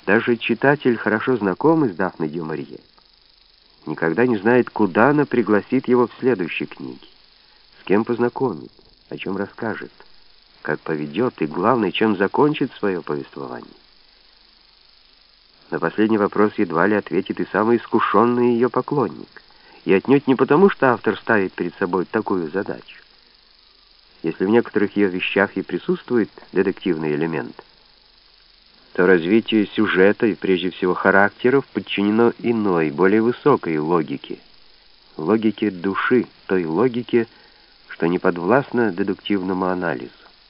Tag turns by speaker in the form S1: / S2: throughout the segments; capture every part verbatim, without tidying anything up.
S1: Даже читатель, хорошо знакомый с Дафной дю Марие, никогда не знает, куда она пригласит его в следующей книге, с кем познакомит, о чем расскажет, как поведет и, главное, чем закончит свое повествование. На последний вопрос едва ли ответит и самый искушенный ее поклонник. И отнюдь не потому, что автор ставит перед собой такую задачу. Если в некоторых ее вещах и присутствует детективный элемент, то развитие сюжета и, прежде всего, характеров подчинено иной, более высокой логике. Логике души, той логике, что не подвластна дедуктивному анализу.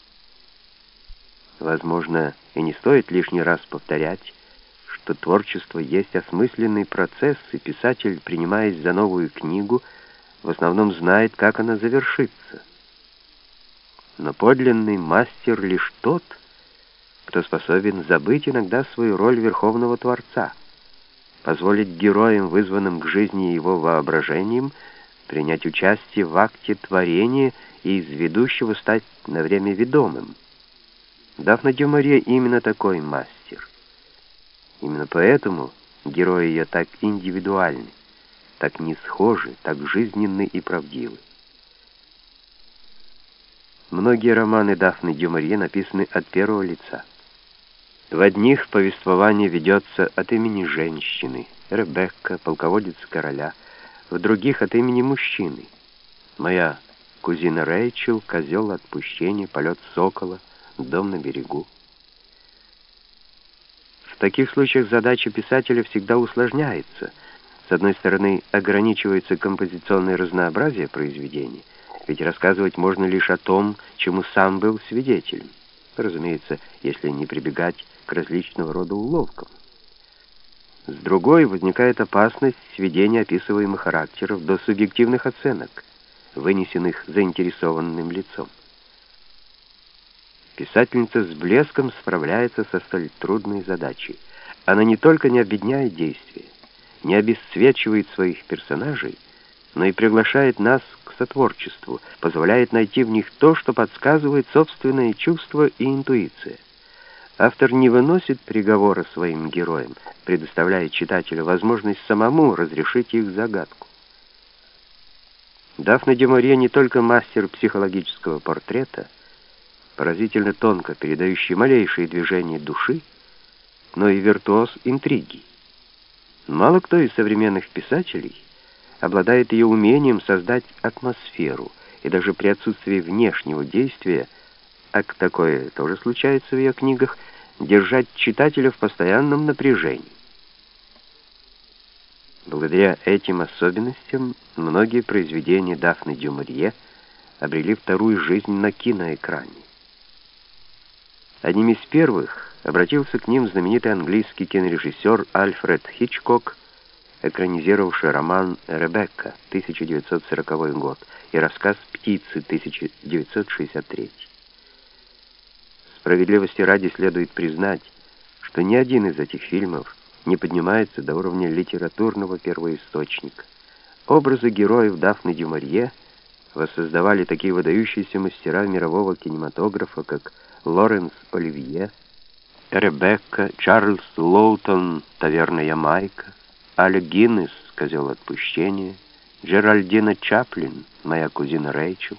S1: Возможно, и не стоит лишний раз повторять, что творчество есть осмысленный процесс, и писатель, принимаясь за новую книгу, в основном знает, как она завершится. Но подлинный мастер лишь тот, кто способен забыть иногда свою роль верховного творца, позволить героям, вызванным к жизни его воображением, принять участие в акте творения и из ведущего стать на время ведомым. Дафна дю Марие именно такой мастер. Именно поэтому герои ее так индивидуальны, так не схожи, так жизненны и правдивы. Многие романы Дафны дю Марие написаны от первого лица. В одних повествование ведется от имени женщины, Ребекка, полководец короля, в других от имени мужчины, моя кузина Рэйчел, козел отпущения, полет сокола, дом на берегу. В таких случаях задача писателя всегда усложняется. С одной стороны, ограничивается композиционное разнообразие произведений, ведь рассказывать можно лишь о том, чему сам был свидетелем. Разумеется, если не прибегать к различного рода уловкам. С другой, возникает опасность сведения описываемых характеров до субъективных оценок, вынесенных заинтересованным лицом. Писательница с блеском справляется со столь трудной задачей. Она не только не обедняет действия, не обесцвечивает своих персонажей, но и приглашает нас к сотворчеству, позволяет найти в них то, что подсказывает собственное чувство и интуиция. Автор не выносит приговора своим героям, предоставляя читателю возможность самому разрешить их загадку. Дафна дю Марие не только мастер психологического портрета, поразительно тонко передающий малейшие движения души, но и виртуоз интриги. Мало кто из современных писателей обладает ее умением создать атмосферу, и даже при отсутствии внешнего действия, а такое тоже случается в ее книгах, держать читателя в постоянном напряжении. Благодаря этим особенностям многие произведения Дафны дю Марие обрели вторую жизнь на киноэкране. Одним из первых обратился к ним знаменитый английский кинорежиссер Альфред Хичкок, экранизировавший роман «Ребекка» тысяча девятьсот сороковой год и рассказ «Птицы» тысяча девятьсот шестьдесят третий. Справедливости ради следует признать, что ни один из этих фильмов не поднимается до уровня литературного первоисточника. Образы героев Дафны дю Марие воссоздавали такие выдающиеся мастера мирового кинематографа, как Лоренс Оливье, Ребекка, Чарльз Лоутон, «Таверна Ямайка», Алек Гиннес, «Козел отпущения», Джеральдина Чаплин, «Моя кузина Рэйчел».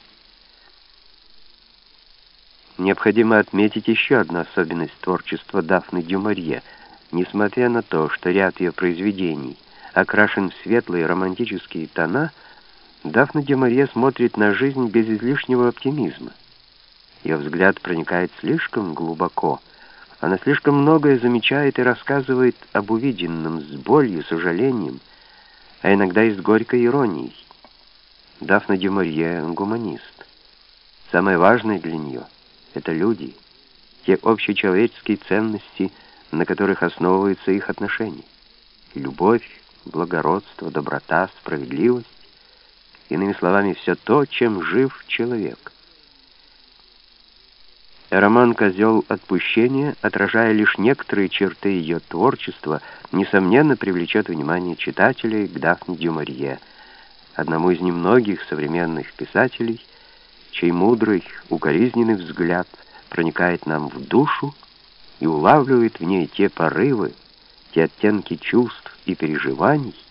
S1: Необходимо отметить еще одну особенность творчества Дафны дю Марие. Несмотря на то, что ряд ее произведений окрашен в светлые романтические тона, Дафна дю Марие смотрит на жизнь без излишнего оптимизма. Ее взгляд проникает слишком глубоко. Она слишком многое замечает и рассказывает об увиденном с болью, сожалением, а иногда и с горькой иронией. Дафна дю Марие — гуманист. Самое важное для нее — это люди, те общечеловеческие ценности, на которых основываются их отношения. Любовь, благородство, доброта, справедливость. Иными словами, все то, чем жив человек. Роман «Козел отпущения», отражая лишь некоторые черты ее творчества, несомненно привлечет внимание читателей к Дафне дю Марие, одному из немногих современных писателей, чей мудрый, укоризненный взгляд проникает нам в душу и улавливает в ней те порывы, все оттенки чувств и переживаний,